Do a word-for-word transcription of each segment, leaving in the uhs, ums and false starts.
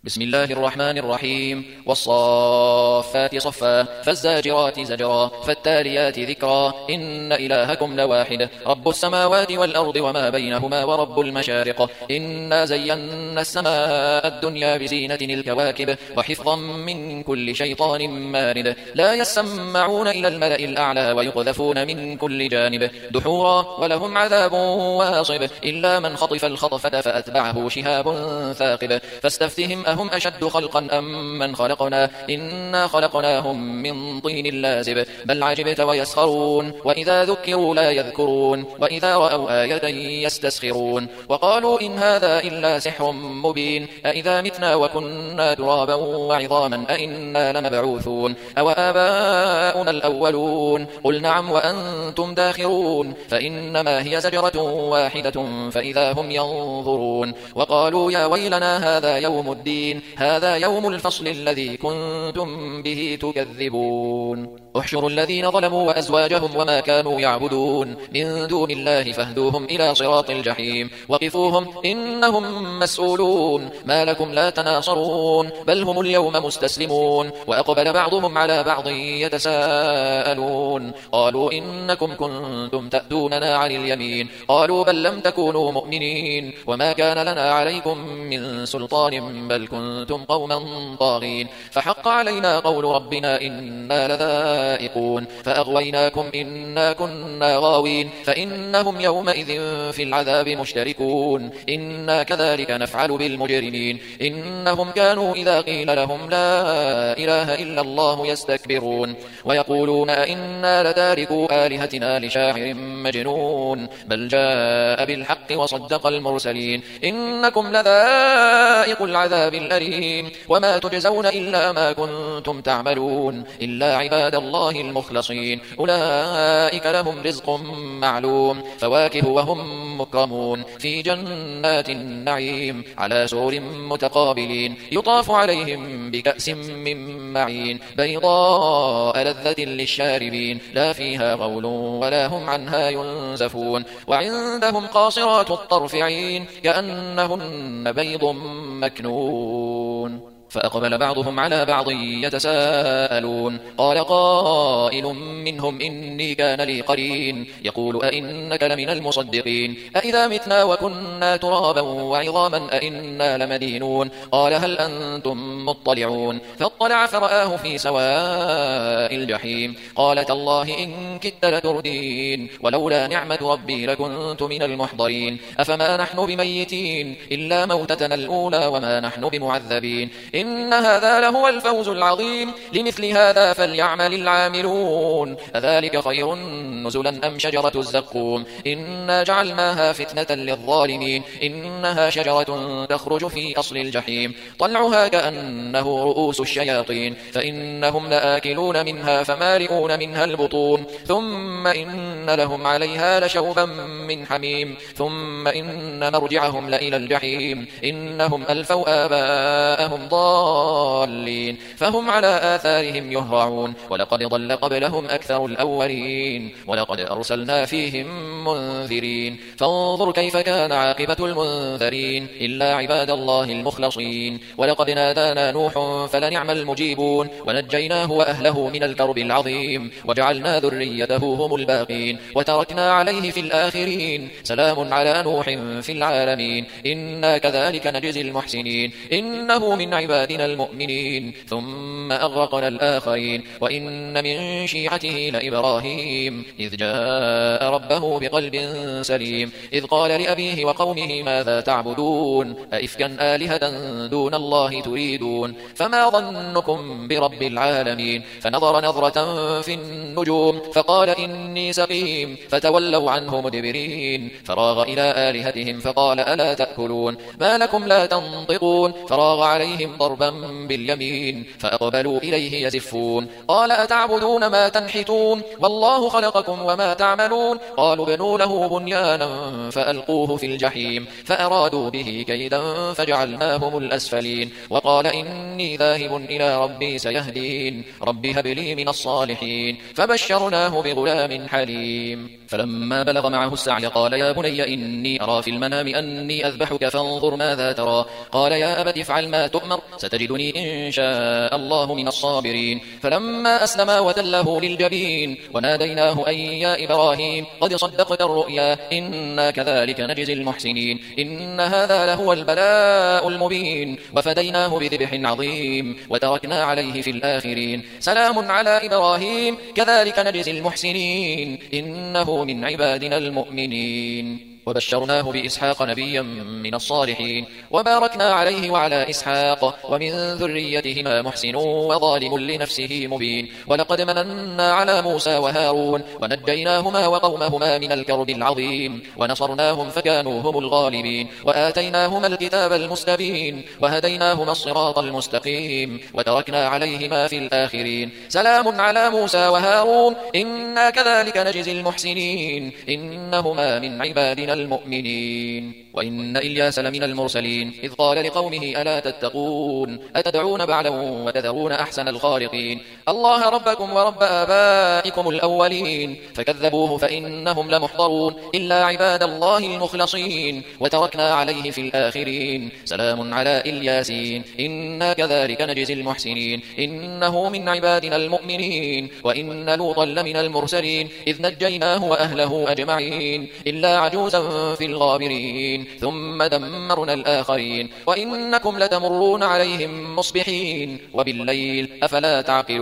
بسم الله الرحمن الرحيم والصافات صفا فالزاجرات زجرا فالتاليات ذكرا إن إلهكم لواحد رب السماوات والأرض وما بينهما ورب المشارق إنا زينا السماء الدنيا بزينة الكواكب وحفظا من كل شيطان مارد لا يسمعون إلى الملأ الأعلى ويقذفون من كل جانب دحورا ولهم عذاب واصب إلا من خطف الخطفة فأتبعه شهاب ثاقب فاستفتهم أهم أشد خلقا أم من خلقنا إنا خلقناهم من طين لازب بل عجبت ويسخرون وإذا ذكروا لا يذكرون وإذا رأوا آية يستسخرون وقالوا إن هذا إلا سحر مبين أإذا متنا وكنا ترابا وعظاما أإنا لمبعوثون أو آباؤنا الأولون قل نعم وأنتم داخرون فإنما هي زجرة واحدة فإذا هم ينظرون وقالوا يا ويلنا هذا يوم الدين هذا يوم الفصل الذي كنتم به تكذبون احشروا الذين ظلموا وأزواجهم وما كانوا يعبدون من دون الله فاهدوهم إلى صراط الجحيم وقفوهم إنهم مسؤولون ما لكم لا تناصرون بل هم اليوم مستسلمون وأقبل بعضهم على بعض يتساءلون قالوا إنكم كنتم تأتوننا عن اليمين قالوا بل لم تكونوا مؤمنين وما كان لنا عليكم من سلطان بل كنتم قوما طاغين فحق علينا قول ربنا إنا لذائقون فأغويناكم إنا كنا غاوين فإنهم يومئذ في العذاب مشتركون إنا كذلك نفعل بالمجرمين إنهم كانوا إذا قيل لهم لا إله إلا الله يستكبرون ويقولون أئنا لتاركوا آلهتنا لشاعر مجنون بل جاء بالحق وصدق المرسلين إنكم لذائق العذاب الأليم وما تجزون إلا ما كنتم تعملون إلا عباد الله المخلصين أولئك لهم رزق معلوم فواكه وهم مكرمون في جنات النعيم على سرر متقابلين يطاف عليهم بكأس من معين بيضاء لذة للشاربين لا فيها غول ولا هم عنها ينزفون وعندهم قاصرات الطرف عين كأنهن بيض مكنون فأقبل بعضهم على بعض يتساءلون قال قائل منهم إني كان لي قرين يقول أئنك لمن المصدقين أئذا متنا وكنا ترابا وعظاما أئنا لمدينون قال هل أنتم مطلعون فاطلع فرآه في سواء الجحيم قال تالله إن كدت لتردين ولولا نعمة ربي لكنت من المحضرين أفما نحن بميتين إلا موتتنا الأولى وما نحن بمعذبين إن هذا لهو الفوز العظيم لمثل هذا فليعمل العاملون أذلك خير نزلا أم شجرة الزقوم إنا جعلناها فتنة للظالمين إنها شجرة تخرج في أصل الجحيم طلعها كأنه رؤوس الشياطين فإنهم لآكلون منها فمالئون منها البطون ثم إن لهم عليها لشوبا من حميم ثم إن مرجعهم لإلى الجحيم إنهم ألفوا آباءهم ضالين فهم على آثارهم يهرعون ولقد ضل قبلهم أكثر الأولين ولقد أرسلنا فيهم منذرين فانظر كيف كان عاقبة المنذرين إلا عباد الله المخلصين ولقد نادانا نوح فلنعم المجيبون ونجيناه وأهله من الكرب العظيم وجعلنا ذريته هم الباقين وتركنا عليه في الآخرين سلام على نوح في العالمين إنا كذلك نجزي المحسنين إنه من عبادنا المؤمنين ثم أغرقنا الآخرين وإن من شيعته لإبراهيم إذ جاء ربه بقلب سليم إذ قال لأبيه وقومه ماذا تعبدون أئفكا آلهة دون الله تريدون فما ظنكم برب العالمين فنظر نظرة في النجوم فقال إني سقيم فتولوا عنه مدبرين فراغ إلى آلهتهم فقال ألا تأكلون ما لكم لا تنطقون فراغ عليهم ضربا باليمين فأقبلوا إليه يزفون قال أتعبدون ما تنحتون والله خلقكم وما تعملون قالوا بنوا له بنيانا فألقوه في الجحيم فأرادوا به كيدا فجعلناهم الأسفلين وقال إني ذاهب إلى ربي سيهدين رب هب لي من الصالحين فبشرناه بغلام حليم فلما بلغ معه السعي قال يا بني إني أرى في المنام أني أذبحك فانظر ماذا ترى قال يا أبت افعل ما تؤمر ستجدني إن شاء الله من الصابرين. فلما أسلما وتله للجبين وناديناه أن يا إبراهيم قد صدقت الرؤيا إنا كذلك نجزي المحسنين إن هذا لهو البلاء المبين وفديناه بذبح عظيم وتركنا عليه في الآخرين سلام على إبراهيم كذلك نجزي المحسنين إنه من عبادنا المؤمنين. وبشرناه بإسحاق نبيا من الصالحين وباركنا عليه وعلى إسحاق ومن ذريتهما محسن وظالم لنفسه مبين. ولقد مننا على موسى وهارون ونجيناهما وقومهما من الكرب العظيم ونصرناهم فكانوا هم الغالبين وآتيناهما الكتاب المستبين وهديناهما الصراط المستقيم وتركنا عليهما في الآخرين سلام على موسى وهارون إنا كذلك نجزي المحسنين إنهما من عبادنا المؤمنين. وإن إلياس لمن المرسلين إذ قال لقومه ألا تتقون أتدعون بعلا وتذرون أحسن الخالقين الله ربكم ورب آبائكم الأولين فكذبوه فإنهم لمحضرون إلا عباد الله المخلصين وتركنا عليه في الآخرين سلام على إلياسين إنا كذلك نجزي المحسنين إنه من عبادنا المؤمنين. وإن لوطا لمن المرسلين إذ نجيناه وأهله أجمعين إلا عجوزا في الغابرين ثم دمرنا الآخرين وإنكم لتمرون عليهم مصبحين وبالليل أفلا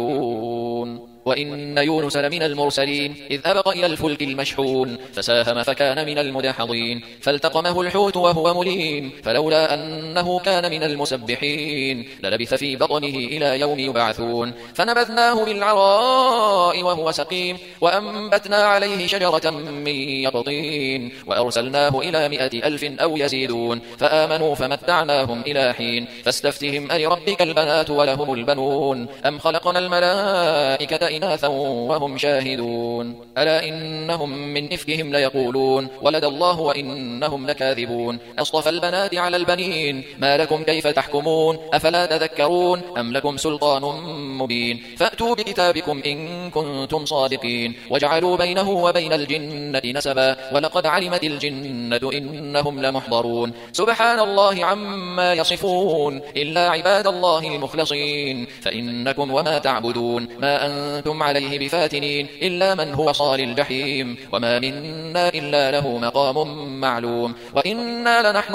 تعقلون. وإن يونس لمن المرسلين إذ أبق إلى الفلك المشحون فساهم فكان من المدحضين فالتقمه الحوت وهو مليم فلولا أنه كان من المسبحين للبث في بطنه إلى يوم يبعثون فنبذناه بالعراء وهو سقيم وأنبتنا عليه شجرة من يقطين وأرسلناه إلى مئة ألف أو يزيدون فآمنوا فمتعناهم إلى حين فاستفتهم ألربك البنات ولهم البنون أم خلقنا الملائكة إناثا وهم شاهدون ألا إنهم من إفكهم ليقولون ولد الله وإنهم لكاذبون أصطفى البنات على البنين ما لكم كيف تحكمون أفلا تذكرون أم لكم سلطان مبين فأتوا بكتابكم إن كنتم صادقين وجعلوا بينه وبين الجنة نسبا ولقد علمت الجنة إنهم لمحضرون سبحان الله عما يصفون إلا عباد الله المخلصين فإنكم وما تعبدون ما أنتم عليه بفاتنين إلا من هو صال الجحيم وما منا إلا له مقام معلوم وإنا لنحن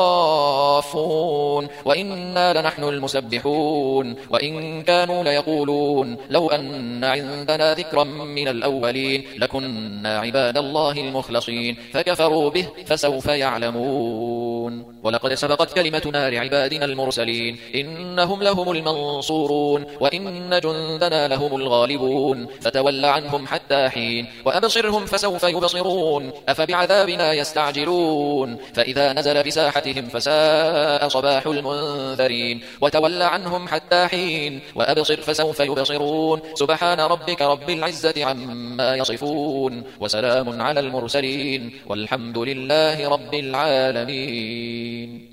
الصافون وإنا لنحن المسبحون وإن كانوا ليقولون لو أن عندنا ذكرا من الأولين لكنا عباد الله المخلصين فكفروا به فسوف يعلمون. ولقد سبقت كلمتنا لعبادنا المرسلين إنهم لهم المنصورون وإن جندنا لهم الغالبون فتول عنهم حتى حين وأبصرهم فسوف يبصرون أفبعذابنا يستعجلون فإذا نزل بساحتهم فساء صباح المنذرين وتول عنهم حتى حين وأبصر فسوف يبصرون سبحان ربك رب العزة عما يصفون وسلام على المرسلين والحمد لله رب العالمين.